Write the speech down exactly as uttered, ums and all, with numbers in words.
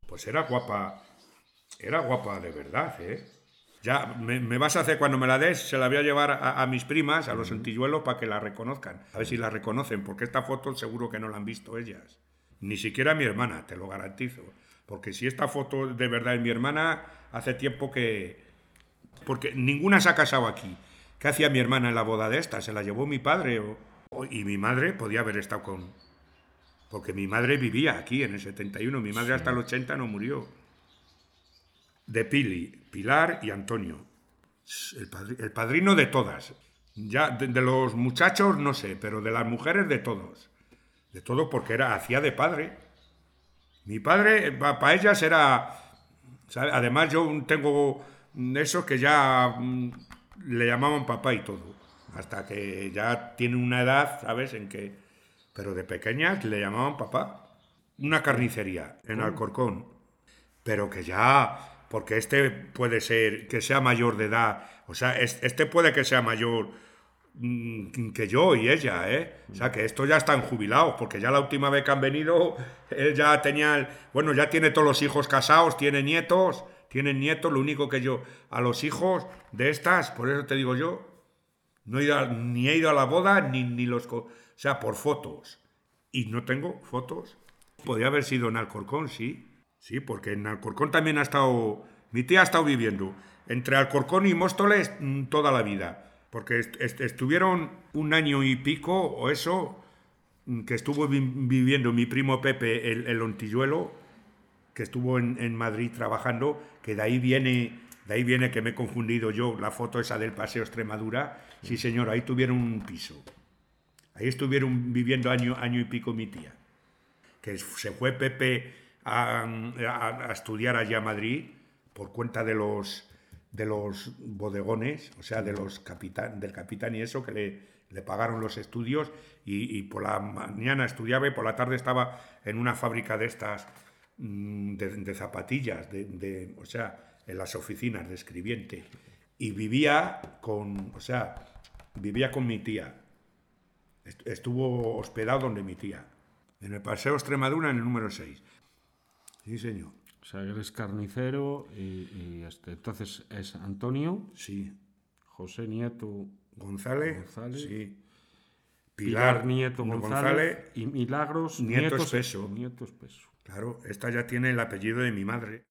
Pues era guapa, era guapa de verdad, ¿eh? Ya, me, me vas a hacer cuando me la des, se la voy a llevar a, a mis primas, a los Antilluelos, para que la reconozcan. A ver si la reconocen, porque esta foto seguro que no la han visto ellas. Ni siquiera mi hermana, te lo garantizo. Porque si esta foto de verdad es mi hermana, hace tiempo que... Porque ninguna se ha casado aquí. ¿Qué hacía mi hermana en la boda de esta? ¿Se la llevó mi padre? O, o- y mi madre podía haber estado con... Porque mi madre vivía aquí en el setenta y uno. Mi madre hasta el Sí. ochenta no murió. De Pili, Pilar y Antonio. El, padri- el padrino de todas. Ya de, de los muchachos no sé, pero de las mujeres de todos. De todo porque era hacía de padre. Mi padre, para ellas era... ¿sabe? Además yo tengo eso que ya mm, le llamaban papá y todo. Hasta que ya tiene una edad, ¿sabes? En que... Pero de pequeñas le llamaban papá. Una carnicería en Con- Alcorcón. Pero que ya, porque este puede ser que sea mayor de edad, o sea, es- este puede que sea mayor mm, que yo y ella, ¿eh? O sea, que estos ya están jubilados, porque ya la última vez que han venido, él ya tenía, el- bueno, ya tiene todos los hijos casados, tiene nietos, tienen nietos, lo único que yo, a los hijos de estas, por eso te digo yo, no he ido a- ni he ido a la boda, ni, ni los, co- o sea, por fotos. Y no tengo fotos. Podría haber sido en Alcorcón, sí. Sí, porque en Alcorcón también ha estado. Mi tía ha estado viviendo entre Alcorcón y Móstoles mm, toda la vida. Porque est- est- estuvieron un año y pico o eso, mm, que estuvo vi- viviendo mi primo Pepe, el, el Ontilluelo, que estuvo en, en Madrid trabajando, que de ahí viene. De ahí viene que me he confundido yo, la foto esa del Paseo Extremadura. Sí, señor, ahí tuvieron un piso. Ahí estuvieron viviendo año, año y pico mi tía. Que se fue Pepe a, a- a estudiar allá a Madrid por cuenta de los, de los bodegones, o sea, de los capitán, del capitán y eso, que le, le pagaron los estudios y, y por la mañana estudiaba y por la tarde estaba en una fábrica de estas mm, de, de zapatillas, de, de- o sea, en las oficinas de escribiente. Y vivía con, o sea, vivía con mi tía. Est- Estuvo hospedado donde mi tía. En el Paseo Extremadura, en el número seis. Sí, señor. O sea, eres carnicero y, y este. Entonces es Antonio, Sí. José Nieto González. González, Sí. Pilar Pilar Nieto González, González. y Milagros Nieto Nietos, Espeso. Nieto Espeso. Claro, esta ya tiene el apellido de mi madre.